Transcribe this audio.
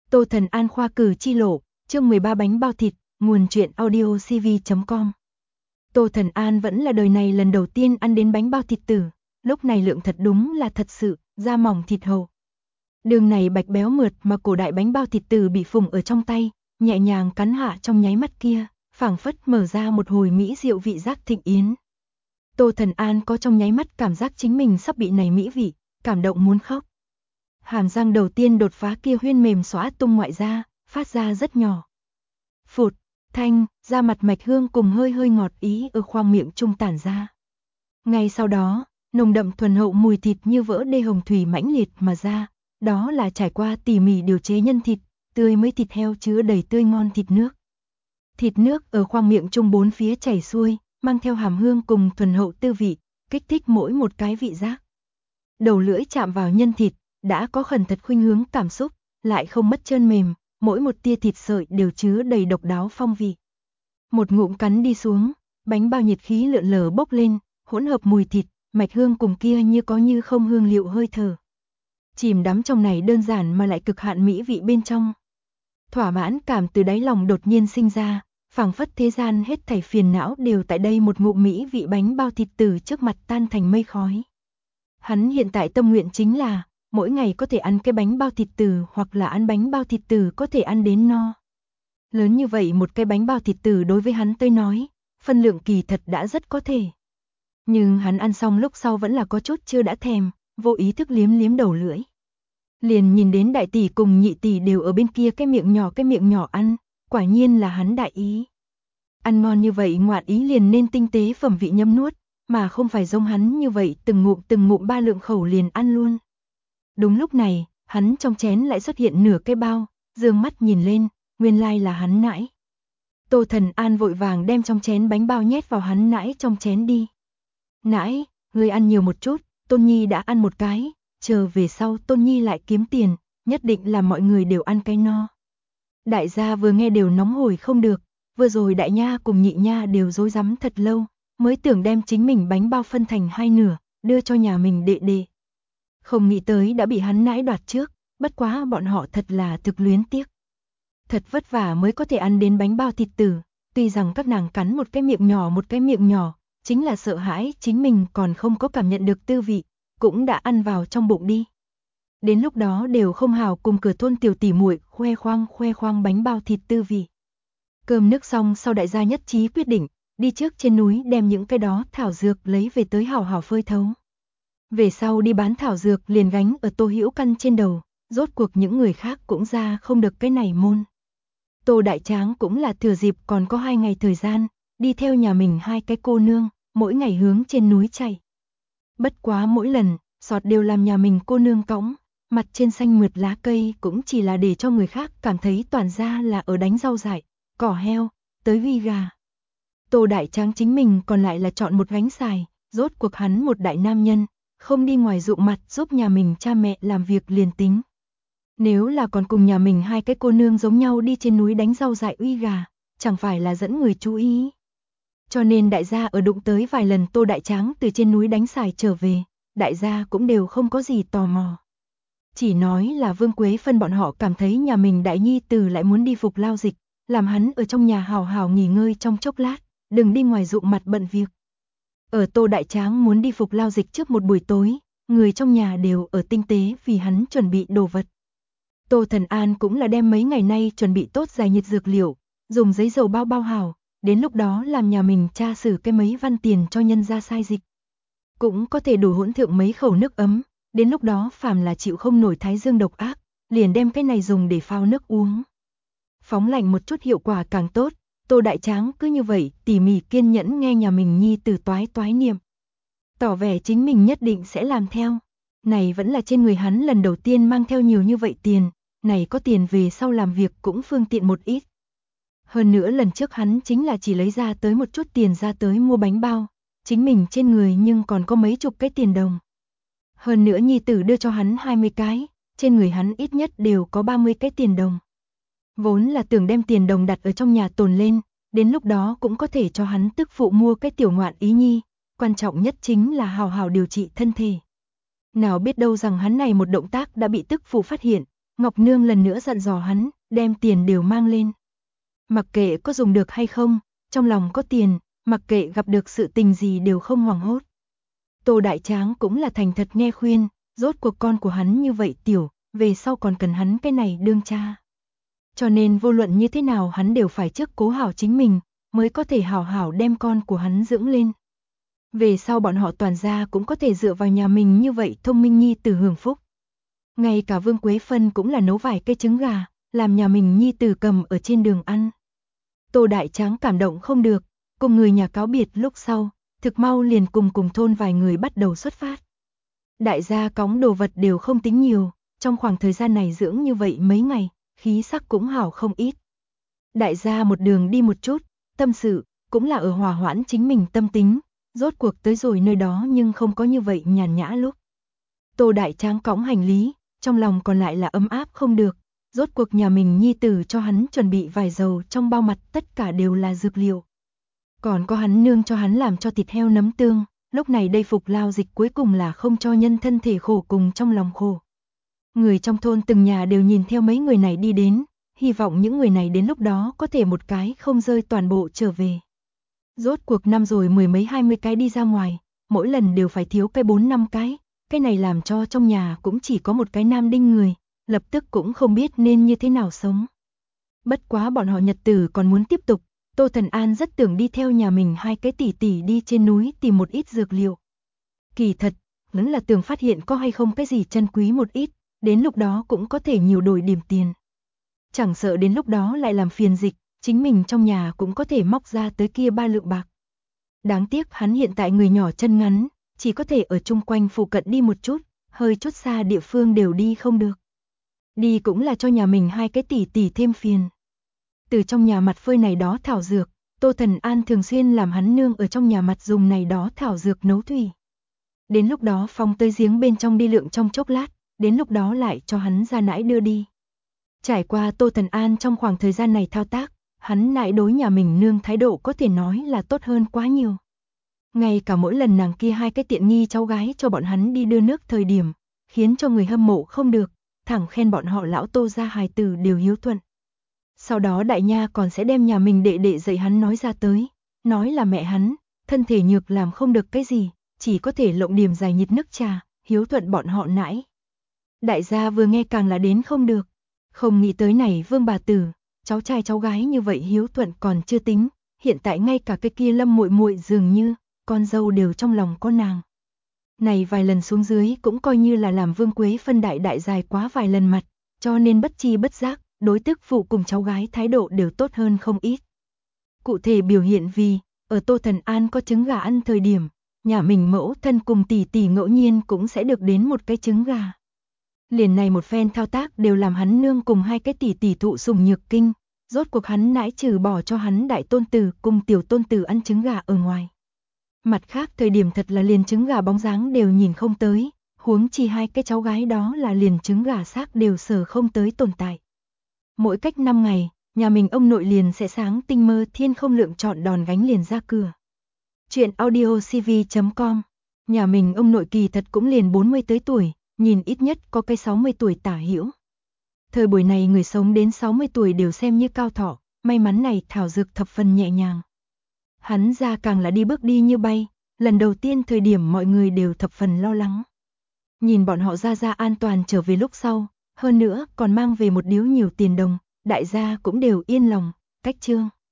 Tô Thần An khoa cử chi lộ, chương 13 bánh bao thịt, nguồn truyện audio cv.com. Tô Thần An vẫn là đời này lần đầu tiên ăn đến bánh bao thịt tử, lúc này lượng thật đúng là thật sự, da mỏng thịt hầu. Đường này bạch béo mượt mà cổ đại bánh bao thịt tử bị phùng ở trong tay, nhẹ nhàng cắn hạ trong nháy mắt kia, phảng phất mở ra một hồi mỹ diệu vị giác thịnh yến. Tô Thần An có trong nháy mắt cảm giác chính mình sắp bị này mỹ vị, cảm động muốn khóc. Hàm răng đầu tiên đột phá kia huyên mềm xóa tung ngoại ra, phát ra rất nhỏ. Phụt, thanh, da mặt mạch hương cùng hơi hơi ngọt ý ở khoang miệng trung tản ra. Ngay sau đó, nồng đậm thuần hậu mùi thịt như vỡ đê hồng thủy mãnh liệt mà ra, đó là trải qua tỉ mỉ điều chế nhân thịt, tươi mới thịt heo chứa đầy tươi ngon thịt nước. Thịt nước ở khoang miệng trung bốn phía chảy xuôi, mang theo hàm hương cùng thuần hậu tư vị, kích thích mỗi một cái vị giác. Đầu lưỡi chạm vào nhân thịt, đã có khẩn thật khuynh hướng cảm xúc, lại không mất trơn mềm, mỗi một tia thịt sợi đều chứa đầy độc đáo phong vị. Một ngụm cắn đi xuống, bánh bao nhiệt khí lượn lờ bốc lên, hỗn hợp mùi thịt, mạch hương cùng kia như có như không hương liệu hơi thở. Chìm đắm trong này đơn giản mà lại cực hạn mỹ vị bên trong. Thỏa mãn cảm từ đáy lòng đột nhiên sinh ra, phảng phất thế gian hết thảy phiền não đều tại đây một ngụm mỹ vị bánh bao thịt từ trước mặt tan thành mây khói. Hắn hiện tại tâm nguyện chính là mỗi ngày có thể ăn cái bánh bao thịt từ hoặc là ăn bánh bao thịt từ có thể ăn đến no. Lớn như vậy một cái bánh bao thịt từ đối với hắn tới nói, phân lượng kỳ thật đã rất có thể. Nhưng hắn ăn xong lúc sau vẫn là có chút chưa đã thèm, vô ý thức liếm liếm đầu lưỡi. Liền nhìn đến đại tỷ cùng nhị tỷ đều ở bên kia cái miệng nhỏ ăn, quả nhiên là hắn đại ý. Ăn ngon như vậy ngoạn ý liền nên tinh tế phẩm vị nhấm nuốt, mà không phải giống hắn như vậy từng ngụm ba lượng khẩu liền ăn luôn. Đúng lúc này, hắn trong chén lại xuất hiện nửa cái bao, dương mắt nhìn lên, nguyên lai là hắn nãi. Tô Thần An vội vàng đem trong chén bánh bao nhét vào hắn nãi trong chén đi. Nãi, ngươi ăn nhiều một chút, Tôn Nhi đã ăn một cái, chờ về sau Tôn Nhi lại kiếm tiền, nhất định là mọi người đều ăn cái no. Đại gia vừa nghe đều nóng hổi không được, vừa rồi đại nha cùng nhị nha đều rối rắm thật lâu, mới tưởng đem chính mình bánh bao phân thành hai nửa, đưa cho nhà mình đệ đệ. Không nghĩ tới đã bị hắn nãi đoạt trước, bất quá bọn họ thật là thực luyến tiếc. Thật vất vả mới có thể ăn đến bánh bao thịt tử, tuy rằng các nàng cắn một cái miệng nhỏ, chính là sợ hãi chính mình còn không có cảm nhận được tư vị, cũng đã ăn vào trong bụng đi. Đến lúc đó đều không hào cùng cửa thôn tiểu tỷ muội khoe khoang bánh bao thịt tư vị. Cơm nước xong sau đại gia nhất trí quyết định, đi trước trên núi đem những cái đó thảo dược lấy về tới hào hào phơi thấu. Về sau đi bán thảo dược liền gánh ở Tô Hữu Căn trên đầu, rốt cuộc những người khác cũng ra không được cái này môn. Tô Đại Tráng cũng là thừa dịp còn có 2 ngày thời gian, đi theo nhà mình 2 cái cô nương, mỗi ngày hướng trên núi chạy. Bất quá mỗi lần, sọt đều làm nhà mình cô nương cõng, mặt trên xanh mượt lá cây cũng chỉ là để cho người khác cảm thấy toàn ra là ở đánh rau dại, cỏ heo, tới vi gà. Tô Đại Tráng chính mình còn lại là chọn một gánh xài, rốt cuộc hắn một đại nam nhân, không đi ngoài ruộng mặt giúp nhà mình cha mẹ làm việc liền tính. Nếu là còn cùng nhà mình 2 cái cô nương giống nhau đi trên núi đánh rau dại uy gà, chẳng phải là dẫn người chú ý. Cho nên đại gia ở đụng tới vài lần Tô Đại Tráng từ trên núi đánh xài trở về, đại gia cũng đều không có gì tò mò. Chỉ nói là Vương Quế Phân bọn họ cảm thấy nhà mình đại nhi tử lại muốn đi phục lao dịch, làm hắn ở trong nhà hào hào nghỉ ngơi trong chốc lát, đừng đi ngoài ruộng mặt bận việc. Ở Tô Đại Tráng muốn đi phục lao dịch trước một buổi tối, người trong nhà đều ở tinh tế vì hắn chuẩn bị đồ vật. Tô Thần An cũng là đem mấy ngày nay chuẩn bị tốt giải nhiệt dược liệu, dùng giấy dầu bao hào, đến lúc đó làm nhà mình tra xử cái mấy văn tiền cho nhân ra sai dịch. Cũng có thể đủ hỗn thượng mấy khẩu nước ấm, đến lúc đó phàm là chịu không nổi thái dương độc ác, liền đem cái này dùng để phao nước uống. Phóng lạnh một chút hiệu quả càng tốt, Tô Đại Tráng cứ như vậy tỉ mỉ kiên nhẫn nghe nhà mình nhi tử toái niệm. Tỏ vẻ chính mình nhất định sẽ làm theo. Này vẫn là trên người hắn lần đầu tiên mang theo nhiều như vậy tiền, này có tiền về sau làm việc cũng phương tiện một ít. Hơn nữa lần trước hắn chính là chỉ lấy ra tới một chút tiền ra tới mua bánh bao, chính mình trên người nhưng còn có mấy chục cái tiền đồng. Hơn nữa nhi tử đưa cho hắn 20 cái, trên người hắn ít nhất đều có 30 cái tiền đồng. Vốn là tưởng đem tiền đồng đặt ở trong nhà tồn lên, đến lúc đó cũng có thể cho hắn tức phụ mua cái tiểu ngoạn ý nhi, quan trọng nhất chính là hào hào điều trị thân thể. Nào biết đâu rằng hắn này một động tác đã bị tức phụ phát hiện, Ngọc Nương lần nữa dặn dò hắn, đem tiền đều mang lên. Mặc kệ có dùng được hay không, trong lòng có tiền, mặc kệ gặp được sự tình gì đều không hoảng hốt. Tô Đại Tráng cũng là thành thật nghe khuyên, rốt cuộc con của hắn như vậy tiểu, về sau còn cần hắn cái này đương cha. Cho nên vô luận như thế nào hắn đều phải trước cố hảo chính mình, mới có thể hảo hảo đem con của hắn dưỡng lên. Về sau bọn họ toàn gia cũng có thể dựa vào nhà mình như vậy thông minh nhi tử hưởng phúc. Ngay cả Vương Quế Phân cũng là nấu vài cây trứng gà, làm nhà mình nhi tử cầm ở trên đường ăn. Tô Đại Tráng cảm động không được, cùng người nhà cáo biệt lúc sau, thực mau liền cùng thôn vài người bắt đầu xuất phát. Đại gia cõng đồ vật đều không tính nhiều, trong khoảng thời gian này dưỡng như vậy mấy ngày, khí sắc cũng hảo không ít. Đại gia một đường đi một chút, tâm sự, cũng là ở hòa hoãn chính mình tâm tính, rốt cuộc tới rồi nơi đó nhưng không có như vậy nhàn nhã lúc. Tô Đại Tráng cõng hành lý, trong lòng còn lại là ấm áp không được, rốt cuộc nhà mình nhi tử cho hắn chuẩn bị vài dầu trong bao mặt tất cả đều là dược liệu. Còn có hắn nương cho hắn làm cho thịt heo nấm tương, lúc này đây phục lao dịch cuối cùng là không cho nhân thân thể khổ cùng trong lòng khổ. Người trong thôn từng nhà đều nhìn theo mấy người này đi đến, hy vọng những người này đến lúc đó có thể một cái không rơi toàn bộ trở về. Rốt cuộc năm rồi mười mấy 20 cái đi ra ngoài, mỗi lần đều phải thiếu cái 4-5 cái này làm cho trong nhà cũng chỉ có một cái nam đinh người, lập tức cũng không biết nên như thế nào sống. Bất quá bọn họ nhật tử còn muốn tiếp tục, Tô Thần An rất tưởng đi theo nhà mình hai cái tỷ tỷ đi trên núi tìm một ít dược liệu. Kỳ thật, vẫn là tưởng phát hiện có hay không cái gì chân quý một ít, đến lúc đó cũng có thể nhiều đổi điểm tiền. Chẳng sợ đến lúc đó lại làm phiền dịch, chính mình trong nhà cũng có thể móc ra tới kia 3 lượng bạc. Đáng tiếc hắn hiện tại người nhỏ chân ngắn, chỉ có thể ở chung quanh phụ cận đi một chút, hơi chút xa địa phương đều đi không được. Đi cũng là cho nhà mình hai cái tỷ tỷ thêm phiền. Từ trong nhà mặt phơi này đó thảo dược, Tô Thần An thường xuyên làm hắn nương ở trong nhà mặt dùng này đó thảo dược nấu thủy. Đến lúc đó phong tới giếng bên trong đi lượng trong chốc lát, đến lúc đó lại cho hắn ra nãi đưa đi. Trải qua Tô Thần An trong khoảng thời gian này thao tác, hắn lại đối nhà mình nương thái độ có thể nói là tốt hơn quá nhiều. Ngay cả mỗi lần nàng kia hai cái tiện nghi cháu gái cho bọn hắn đi đưa nước thời điểm, khiến cho người hâm mộ không được, thẳng khen bọn họ lão Tô gia hài tử đều hiếu thuận. Sau đó đại nha còn sẽ đem nhà mình đệ đệ dạy hắn nói ra tới, nói là mẹ hắn, thân thể nhược làm không được cái gì, chỉ có thể lộng điểm dài nhịt nước trà, hiếu thuận bọn họ nãi. Đại gia vừa nghe càng là đến không được, không nghĩ tới này Vương bà tử, cháu trai cháu gái như vậy hiếu thuận còn chưa tính, hiện tại ngay cả cái kia Lâm muội muội dường như con dâu đều trong lòng có nàng. Này vài lần xuống dưới cũng coi như là làm Vương Quế Phân đại dài quá vài lần mặt, cho nên bất chi bất giác, đối tức phụ cùng cháu gái thái độ đều tốt hơn không ít. Cụ thể biểu hiện vì, ở Tô Thần An có trứng gà ăn thời điểm, nhà mình mẫu thân cùng tỷ tỷ ngẫu nhiên cũng sẽ được đến một cái trứng gà. Liền này một phen thao tác đều làm hắn nương cùng hai cái tỷ tỷ thụ sủng nhược kinh, rốt cuộc hắn nãi trừ bỏ cho hắn đại tôn tử cùng tiểu tôn tử ăn trứng gà ở ngoài. Mặt khác thời điểm thật là liền trứng gà bóng dáng đều nhìn không tới, huống chi hai cái cháu gái đó là liền trứng gà xác đều sờ không tới tồn tại. Mỗi cách 5 ngày, nhà mình ông nội liền sẽ sáng tinh mơ thiên không lượng chọn đòn gánh liền ra cửa. Chuyện audiocv.com. Nhà mình ông nội kỳ thật cũng liền 40 tới tuổi, nhìn ít nhất có cái 60 tuổi tả hữu. Thời buổi này người sống đến 60 tuổi đều xem như cao thọ, may mắn này thảo dược thập phần nhẹ nhàng. Hắn ra càng là đi bước đi như bay, lần đầu tiên thời điểm mọi người đều thập phần lo lắng. Nhìn bọn họ ra an toàn trở về lúc sau, hơn nữa còn mang về một điếu nhiều tiền đồng, đại gia cũng đều yên lòng, cách chương.